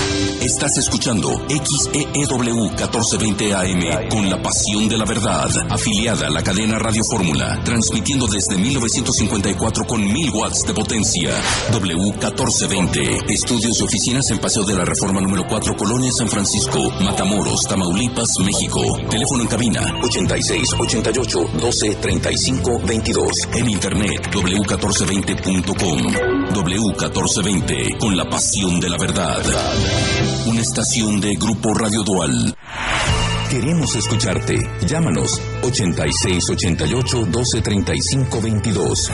Estás escuchando XEEW 1420 AM con la pasión de la verdad, afiliada a la cadena Radio Fórmula, transmitiendo desde 1954 con 1000 watts de potencia. W1420, estudios y oficinas en Paseo de la Reforma número 4, Colonia San Francisco, Matamoros, Tamaulipas, México. Teléfono en cabina 8688-123522. En internet w1420.com. W1420, con la pasión de la verdad. Una estación de Grupo Radio Dual. Queremos escucharte. Llámanos 8688-123522.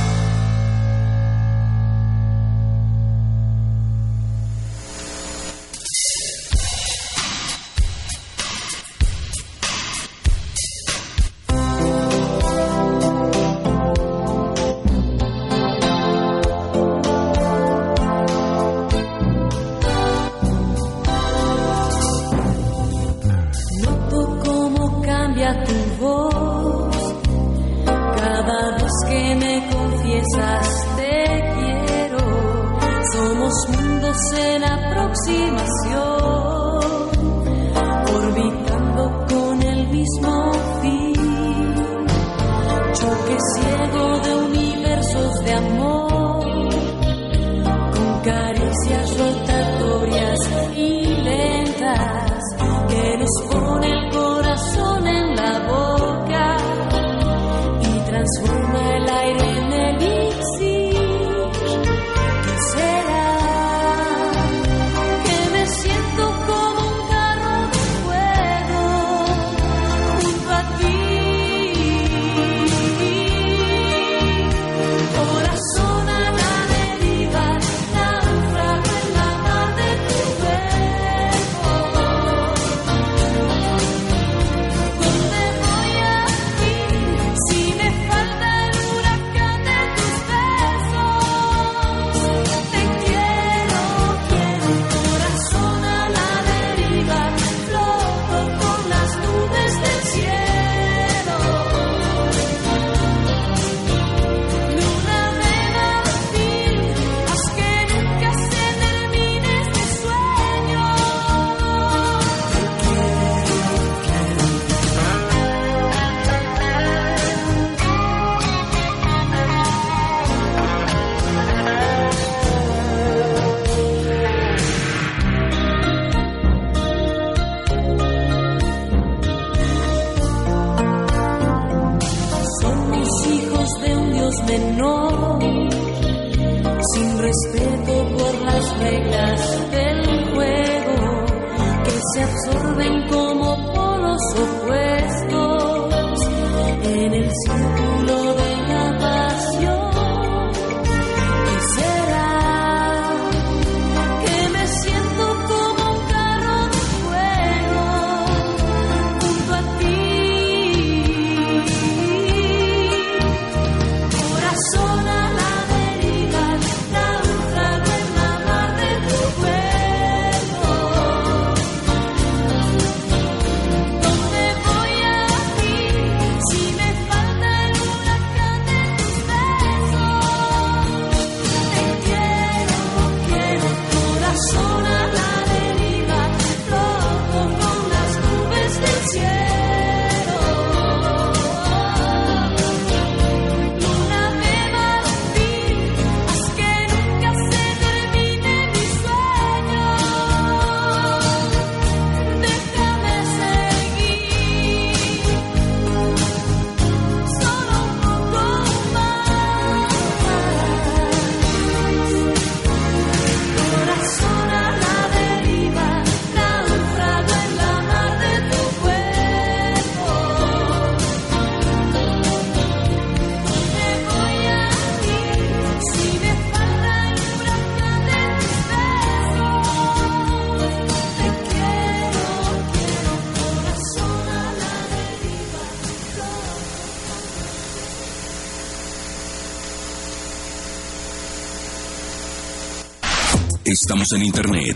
Estamos en internet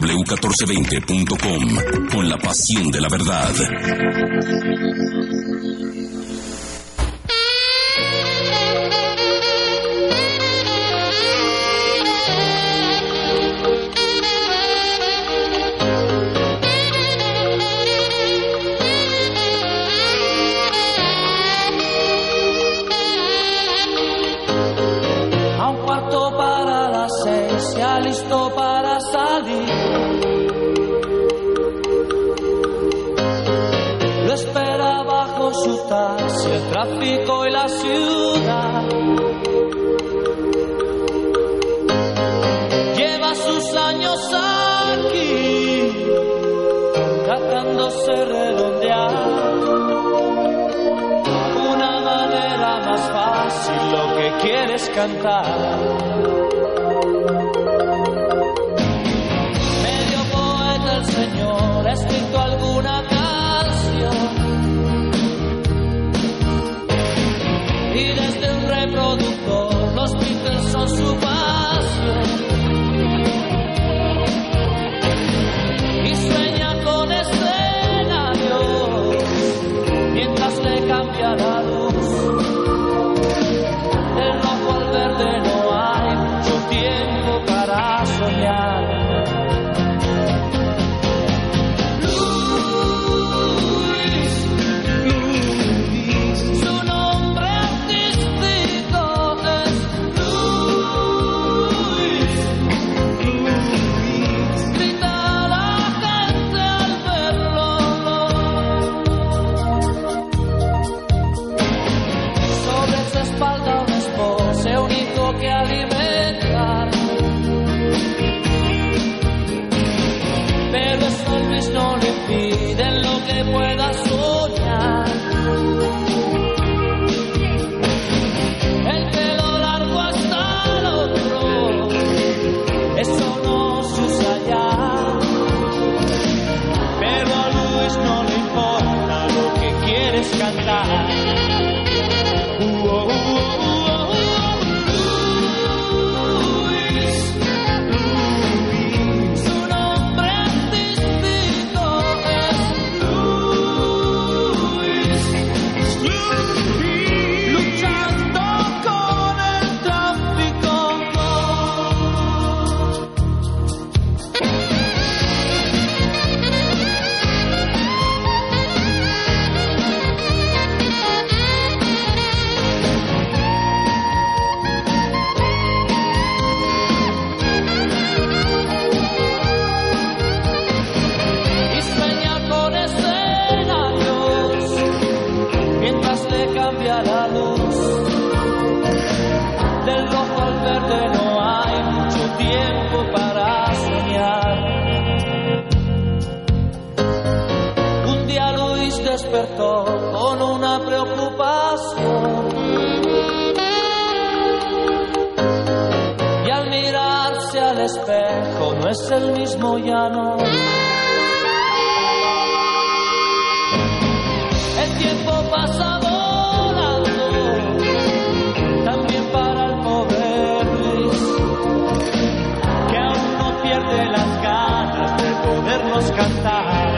w1420.com con la pasión de la verdad. para salir. Lo espera bajo su taxi, el tráfico y la ciudad. Lleva sus años aquí, tratándose redondear. Una manera más fácil, lo que quieres cantar. Medio poeta el señor, ha escrito alguna canción. Y desde un reproductor, los Beatles son su pasión. Y sueña con escenarios mientras le cambia la luz. Del rojo al verde no hay mucho tiempo para soñar. Que alimentar, pero eso Luis no le impide lo que pueda soñar. El pelo largo hasta el hombro, eso no se usa ya, pero a Luis no le importa lo que quieres cantar. La luz del rojo al verde no hay mucho tiempo para soñar. Un día Luis despertó con una preocupación y al mirarse al espejo no es el mismo ya no. El tiempo pasa de las ganas de podernos cantar.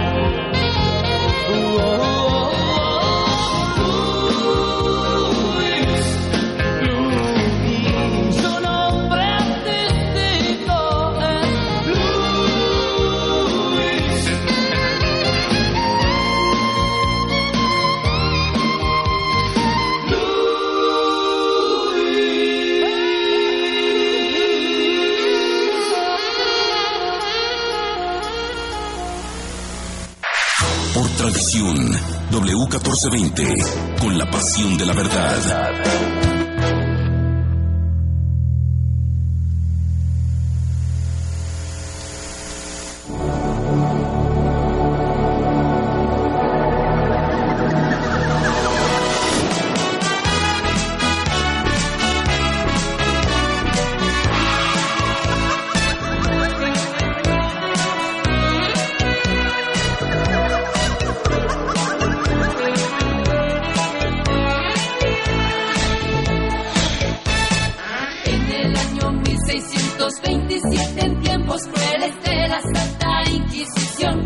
Luis, su nombre artístico es Luis. Por tradición, W1420, con la pasión de la verdad. En tiempos crueles de la Santa Inquisición,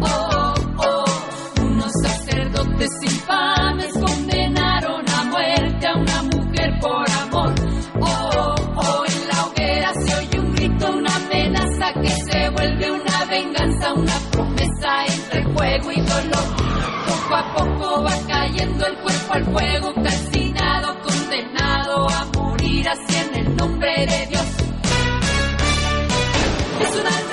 unos sacerdotes infames condenaron a muerte a una mujer por amor. En la hoguera se oye un grito, una amenaza que se vuelve una venganza, una promesa entre fuego y dolor. Poco a poco va cayendo el cuerpo al fuego, calcinado, condenado a morir así en el nombre de Dios. Es una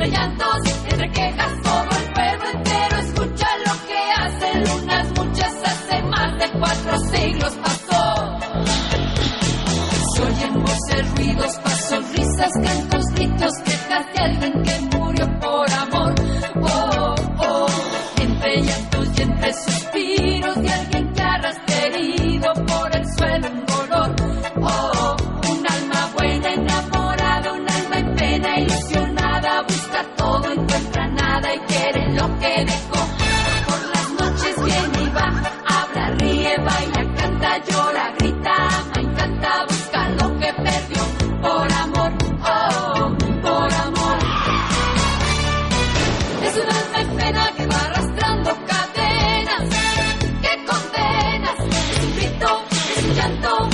entre llantos, entre quejas, todo el pueblo entero escucha lo que hacen lunas muchas, hace más de 4 siglos pasó. Se oyen voces, ruidos, pasos, risas, cantos, gritos, quejas de alguien que murió por amor. Oh, oh, entre llantos y entre suspiros de alguien que arrastra herido por el suelo en dolor. Oh, un alma buena enamorada, un alma en pena ilusionada, busca todo, encuentra nada y quiere lo que dejó. Por las noches viene y va, habla, ríe, baila, canta, llora, grita, ama y canta, busca lo que perdió por amor, oh, por amor. Es un alma en pena que va arrastrando cadenas, que condenas, es un grito, es un llanto.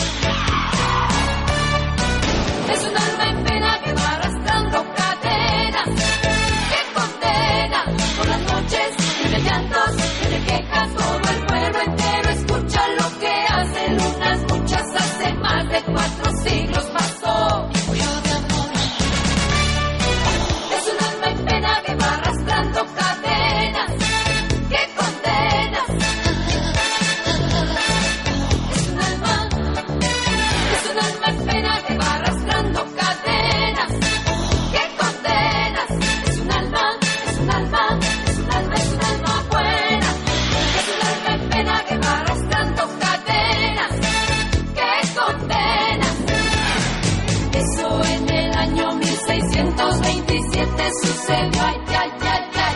Es un alma en pena que va arrastrando cadenas, que condena por las noches, entre llantos, entre quejas, todo el pueblo entero escucha lo que hacen lunas muchas, hace más de 4 siglos pasó. Es un alma en pena que va arrastrando cadenas, que condenas. Es un alma en pena que va arrastrando cadenas, que condenas. Es un alma buena. Es un alma en pena que va arrastrando cadenas, que condenas. Eso en el año 1627 sucedió, ay, ay, ay, ay.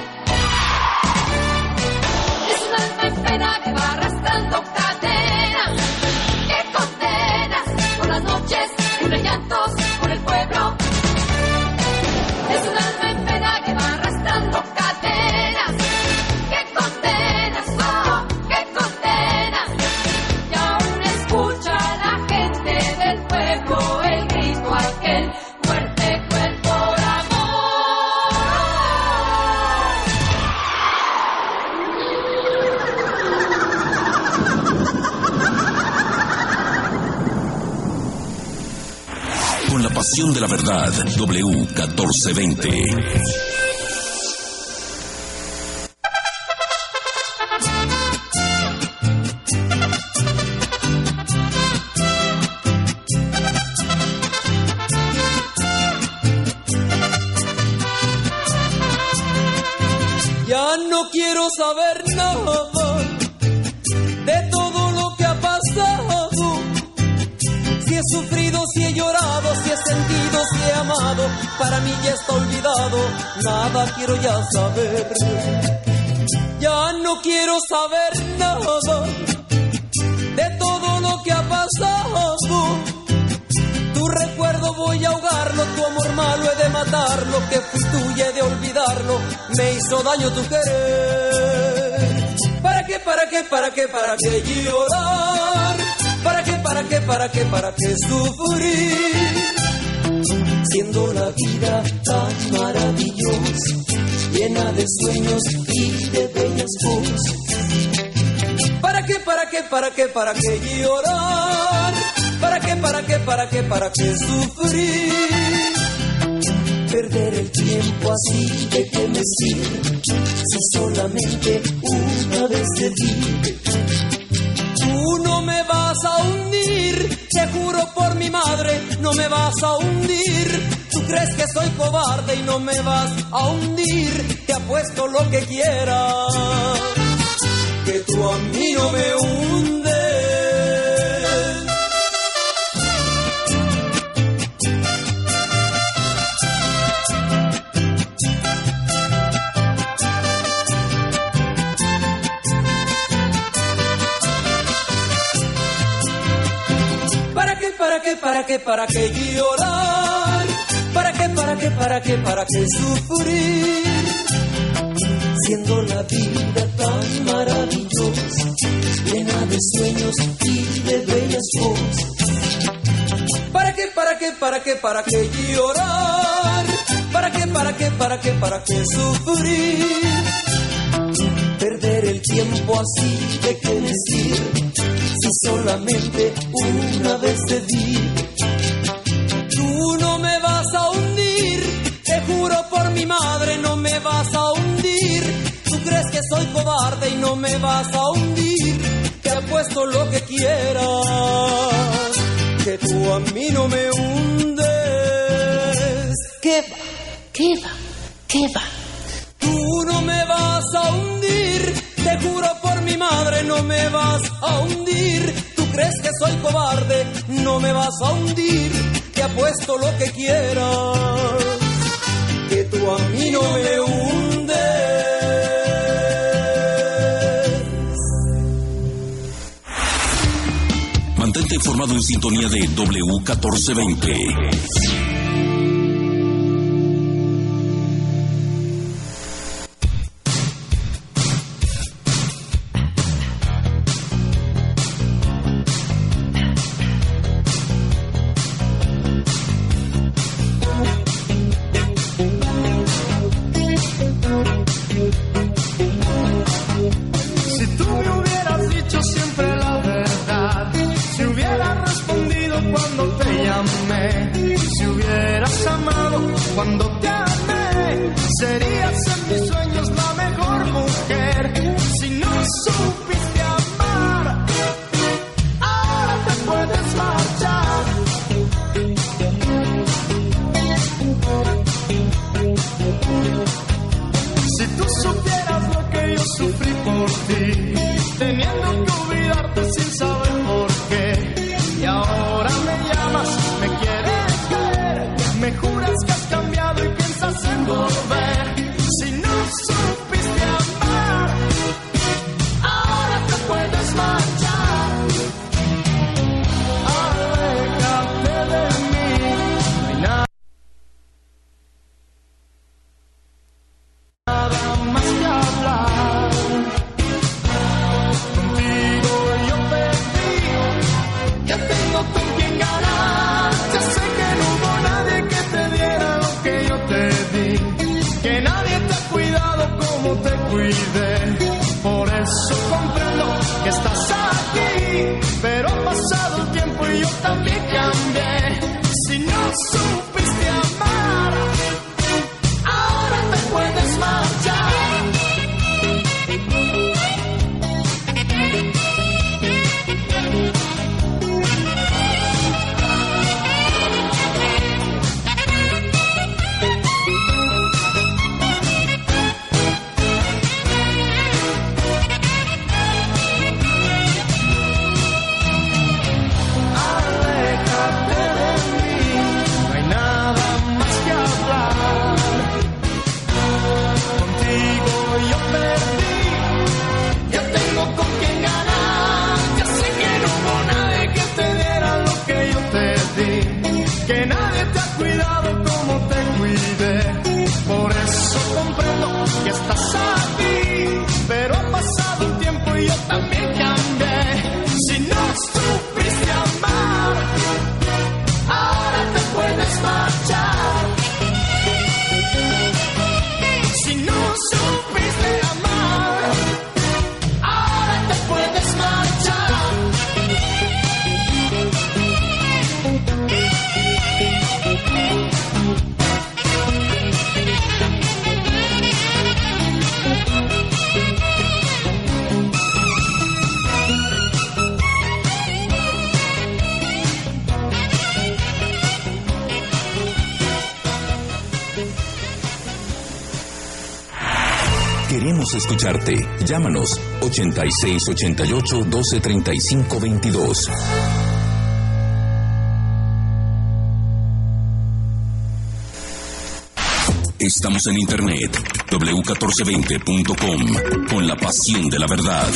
Es un alma en pena que va arrastrando cadenas, que condenas por las noches, entre llantos, por el pueblo. Es un alma en pena que va arrastrando cadenas, que condenas, oh, que condenas. Y aún escucha la gente del pueblo el grito aquel, muerte cruel por amor. Con la pasión de la verdad, W1420. Ya no quiero saber nada de todo lo que ha pasado. Si he sufrido, si he llorado, si he sentido, si he amado, para mí ya está olvidado, nada quiero ya saber. Ya no quiero saber nada de todo lo que ha pasado. Tu recuerdo voy a ahogarlo, tu amor malo he de matarlo, que fui tuya he de olvidarlo, me hizo daño tu querer. ¿Para qué, para qué, para qué, para qué llorar? ¿Para qué, para qué, para qué, para qué sufrir? Siendo la vida tan maravillosa, llena de sueños y de bellas voces. ¿Para qué, para qué, para qué, para qué llorar? ¿Para qué, para qué, para qué, para qué sufrir? Perder el tiempo así, ¿de qué me sirve? Si solamente una vez te vi. Tú no me vas a hundir, te juro por mi madre, no me vas a hundir. Tú crees que soy cobarde y no me vas a hundir. Te apuesto lo que quieras, que tú a mí no me hundes. ¿Para qué, para qué, para qué llorar? ¿Para qué, para qué, para qué, para qué sufrir? Siendo la vida tan maravillosa, llena de sueños y de bellas voces. ¿Para qué, para qué, para qué, para qué llorar? ¿Para qué, para qué, para qué, para qué sufrir? Perder el tiempo así, ¿de qué me sirve? Si solamente una vez te vi. Tú no me vas a hundir, te juro por mi madre no me vas a hundir. Tú crees que soy cobarde y no me vas a hundir. Te apuesto lo que quieras, que tú a mí no me hundes. ¿Qué va? ¿Qué va? ¿Qué va? Tú no me vas a hundir. Te juro por mi madre no me vas a hundir. Tú crees que soy cobarde, no me vas a hundir. Te apuesto lo que quieras, que tú a mí no me hundes. Mantente informado en sintonía de W1420. Cuando te amé, serías en mis sueños la mejor mujer. Si no supiste amar, ahora te puedes marchar. Si tú supieras lo que yo sufrí por ti, teniendo que olvidarte sin saber por qué. Y ahora me llamas, me quieres ver, me juras que has cambiado y piensas en volver. Si no supiste amar, ahora te puedes marchar. Aléjate de mí, no hay nada más que hablar. Contigo yo perdí, ya tengo con quien ganar. Ya sé que no hubo nadie que te diera lo que yo te di, que nadie te ha cuidado como te cuidé. Por eso comprendo que estás aquí, pero ha pasado el tiempo y yo también cambié. Si no supiste amar, ahora te puedes marchar. Aléjate de mí, no hay nada más que hablar. Contigo yo perdí, ya tengo con quien ganar. Ya sé que no hubo nadie que te diera lo que yo te di, que nadie te ha cuidado como te cuidé. Por eso comprendo que estás aquí, pero ha pasado el tiempo y yo también cambié. Si no supiste amar, ahora te puedes marchar. Si no supiste amar, ahora te puedes marchar. Queremos escucharte. Llámanos 8688-1235-22. Estamos en internet w1420.com con la pasión de la verdad.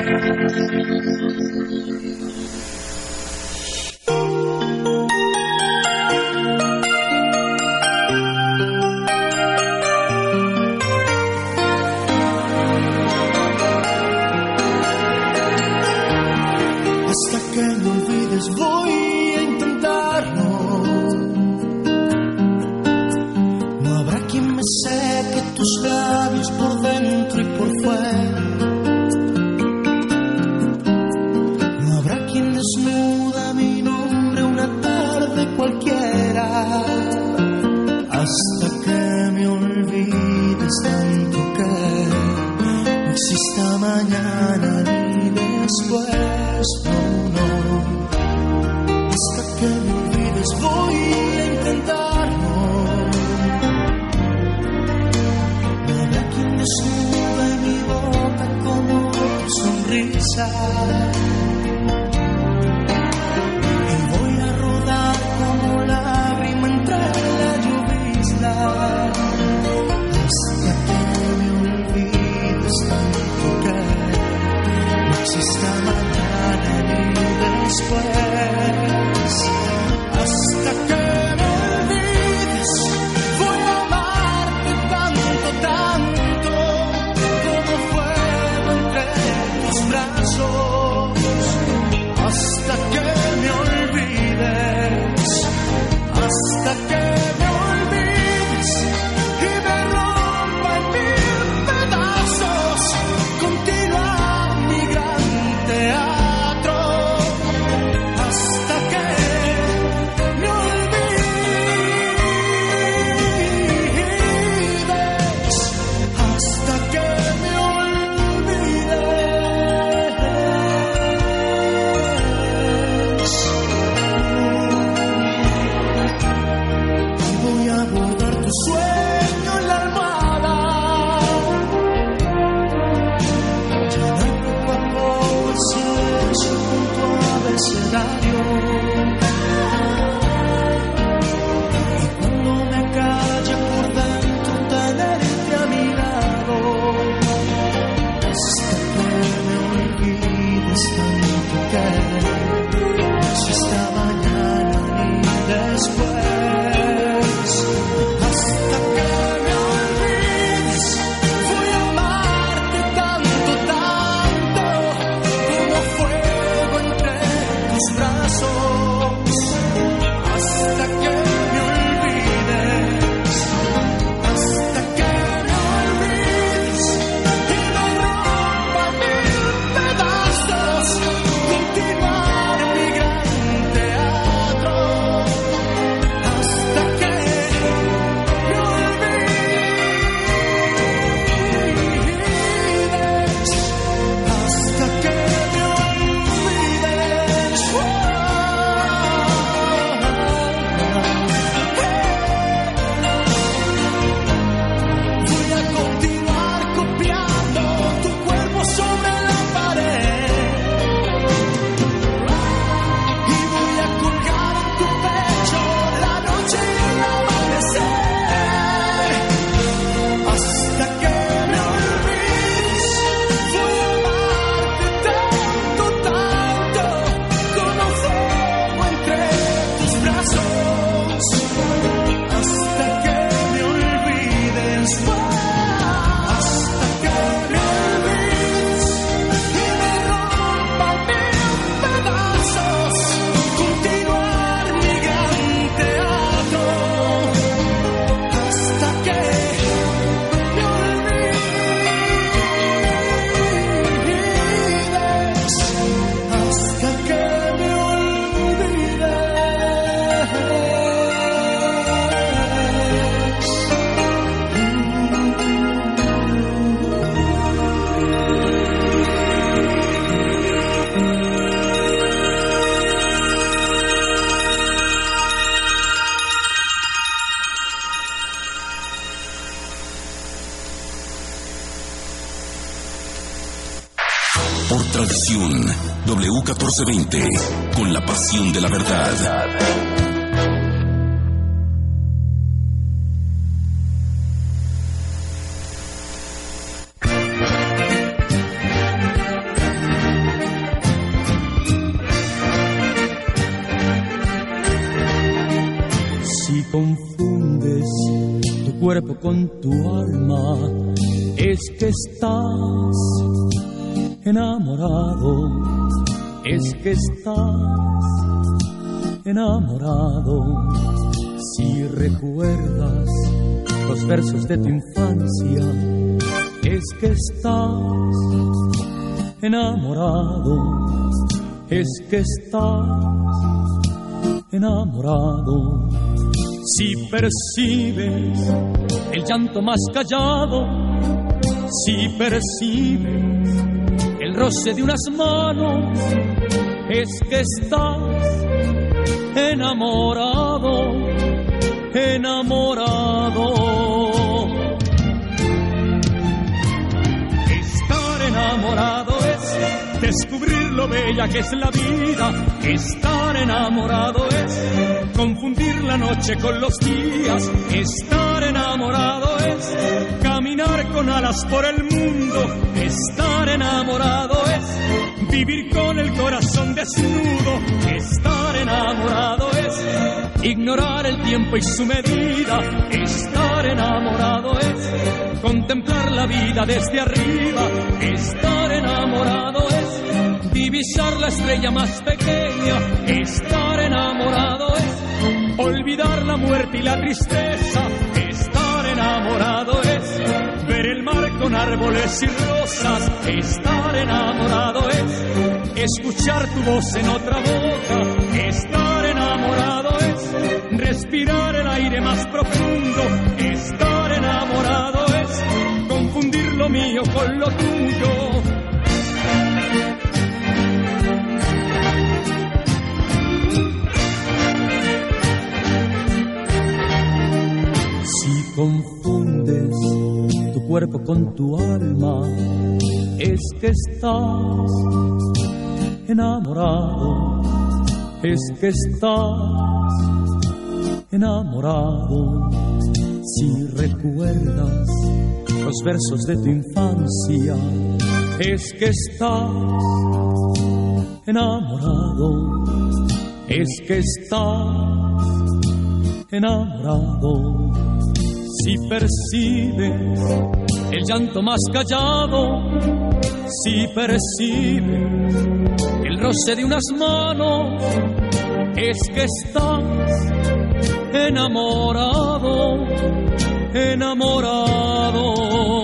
Hasta que me olvides voy a intentarlo. No habrá quien me seque tus labios por dentro y por fuera. No habrá quien desnuda mi nombre una tarde cualquiera. Hasta que me olvides olvides tanto que no exista mañana ni después, no. Hasta que me olvides voy a intentarlo. No habrá quien desnude mi boca como tu sonrisa. Y voy a rodar como lágrima entre la llovizna. Hasta que me olvides tanto que no exista mañana ni después. Hasta que me olvides voy a amarte tanto, tanto como fuego entre tus brazos. Hasta que me olvides, hasta que me olvides y me rompa en mil pedazos. Continuar mi gran teatro. Hasta que me olvides, hasta que me olvides. Voy a bordar tu sueño en la almohada, llenar poco a poco el silencio con tu abecedario. Y cuando me calle por dentro tenerte a mi lado. Hasta que me olvides tanto que no exista mañana ni después. Hasta que me olvides voy a amarte tanto, tanto como fuego entre tus brazos. Hasta que me olvides, hasta que me olvides y me rompa mil pedazos. Continuar mi gran teatro. Hasta que me olvides, hasta que me olvides. Voy a continuar copiando tu cuerpo sobre la pared. Y voy a colgar en tu pecho la noche y el amanecer. Hasta que me olvides voy a amarte tanto, tanto como fuego entre tus brazos. Hasta que me olvides, hasta que me olvides y me rompa mil pedazos. Continuar mi gran teatro. Hasta que me olvides, hasta que me Por tradición, W1420, con la pasión de la verdad. Si confundes tu cuerpo con tu alma, es que estás enamorado, es que estás enamorado. Si recuerdas los versos de tu infancia, es que estás enamorado, es que estás enamorado. Si percibes el llanto más callado. Si percibes el roce de unas manos, es que estás enamorado, enamorado. Estar enamorado es descubrir lo bella que es la vida. Estar enamorado es confundir la noche con los días. Estar enamorado es caminar con alas por el mundo. Estar enamorado es vivir con el corazón desnudo. Estar enamorado es ignorar el tiempo y su medida. Estar enamorado es contemplar la vida desde arriba. Estar enamorado es divisar la estrella más pequeña. Estar enamorado es olvidar la muerte y la tristeza. Estar enamorado es ver el mar con árboles y rosas. Estar enamorado es escuchar tu voz en otra boca. Estar enamorado es respirar el aire más profundo. Estar enamorado es confundir lo mío con lo tuyo. Si confundes tu cuerpo con tu alma, es que estás enamorado, es que estás enamorado. Si recuerdas los versos de tu infancia, es que estás enamorado, es que estás enamorado. Si percibes el llanto más callado, si percibes el roce de unas manos, es que estás enamorado, enamorado.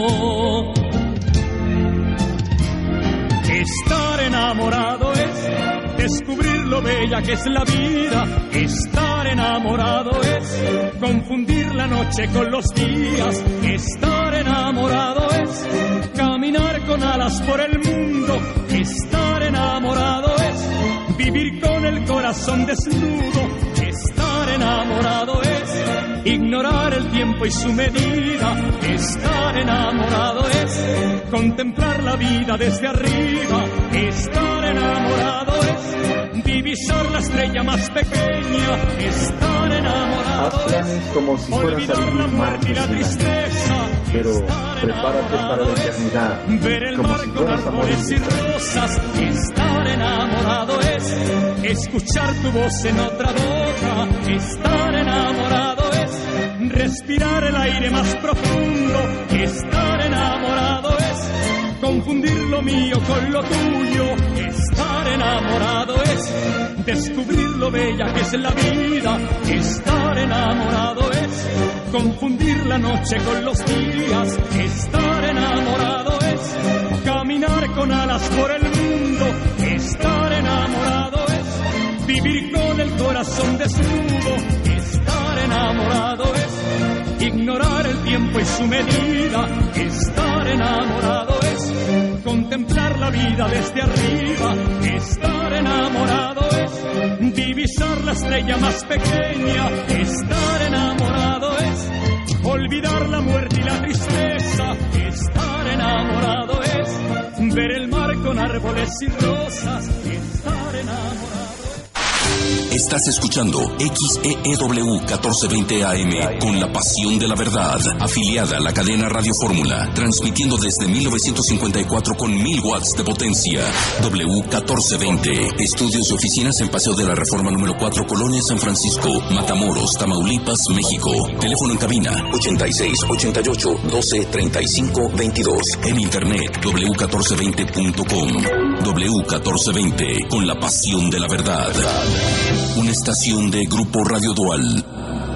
Estar enamorado es descubrir lo bella que es la vida. Estar enamorado es confundir la noche con los días. Estar enamorado es caminar con alas por el mundo. Estar enamorado es vivir con el corazón desnudo. Estar enamorado es ignorar el tiempo y su medida. Estar enamorado es contemplar la vida desde arriba. Estar enamorado es divisar la estrella más pequeña. Estar enamorado es como si olvidar la muerte y la tristeza. Pero prepárate para la eternidad. Ver el mar con árboles y rosas. Estar enamorado es escuchar tu voz en otra boca. Estar enamorado es respirar el aire más profundo. Estar enamorado es confundir lo mío con lo tuyo. Estar enamorado es descubrir lo bella que es la vida. Estar enamorado es confundir la noche con los días. Estar enamorado es caminar con alas por el mundo. Estar enamorado es vivir con el corazón desnudo. Estar enamorado es ignorar el tiempo y su medida. Estar enamorado es contemplar la vida desde arriba. Estar enamorado es divisar la estrella más pequeña. Estar enamorado es olvidar la muerte y la tristeza. Estar enamorado es ver el mar con árboles y rosas. Estar enamorado. Estás escuchando XEEW 1420 AM con la pasión de la verdad, afiliada a la cadena Radio Fórmula, transmitiendo desde 1954 con 1000 watts de potencia. W1420, estudios y oficinas en Paseo de la Reforma número 4, Colonia San Francisco, Matamoros, Tamaulipas, México. Teléfono en cabina 86-88-12-35-22. En internet w1420.com. W1420, con la pasión de la verdad. Una estación de Grupo Radio Dual.